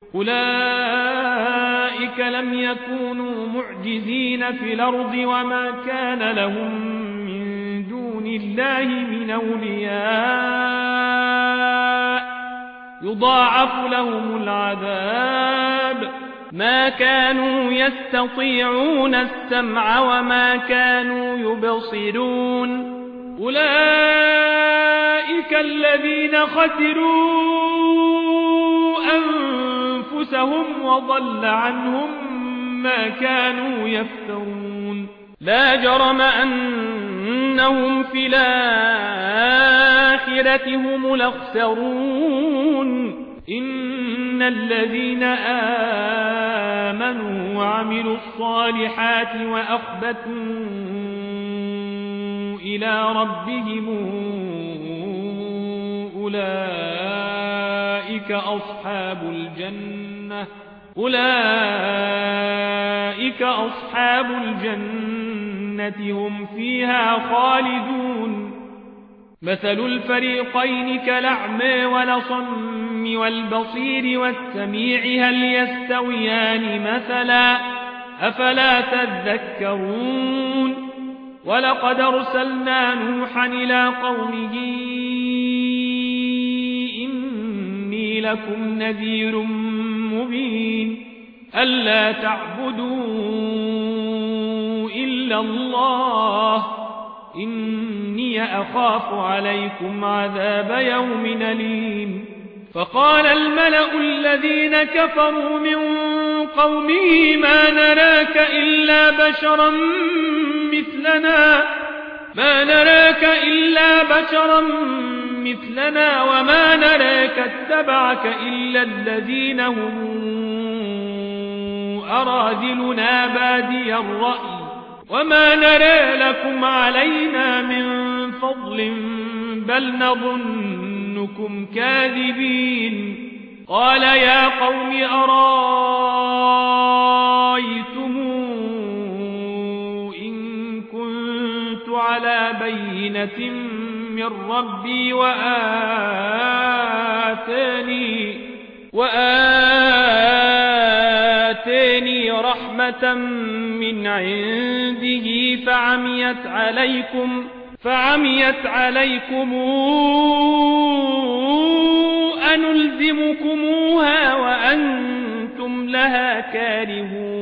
أولئك لم يكونوا معجزين في الأرض وما كان لهم من دون الله من أولياء يضاعف لهم العذاب ما كانوا يستطيعون السمع وما كانوا يبصرون أولئك الذين خسروا أنفسهم وضل عنهم ما كانوا يفترون لا جرم أنهم في الآخرة هم الأخسرون إن الذين آمنوا وعملوا الصالحات وأخبتوا إلى ربهم أولئك أصحاب الجنة هم فيها خالدون مثل الفريقين كالأعمى والأصم والبصير والسميع هل يستويان مثلا أفلا تذكرون ولقد أرسلنا نوحا إلى قومه إني لكم نذير مبين ألا تعبدوا إلا الله إني أخاف عليكم عذاب يوم أليم فقال الملأ الذين كفروا من قومه ما نراك إلا بشرا مثلنا وما نراك اتبعك إلا الذين هم أراذلنا بادي الرأي وما نرى لكم علينا من فضل بل نظنكم كاذبين قال يا قوم أرايتم إن كنت على بينة من ربي وآتاني رحمة من عنده فعميت عليكم أنلزمكموها وأنتم لها كارهون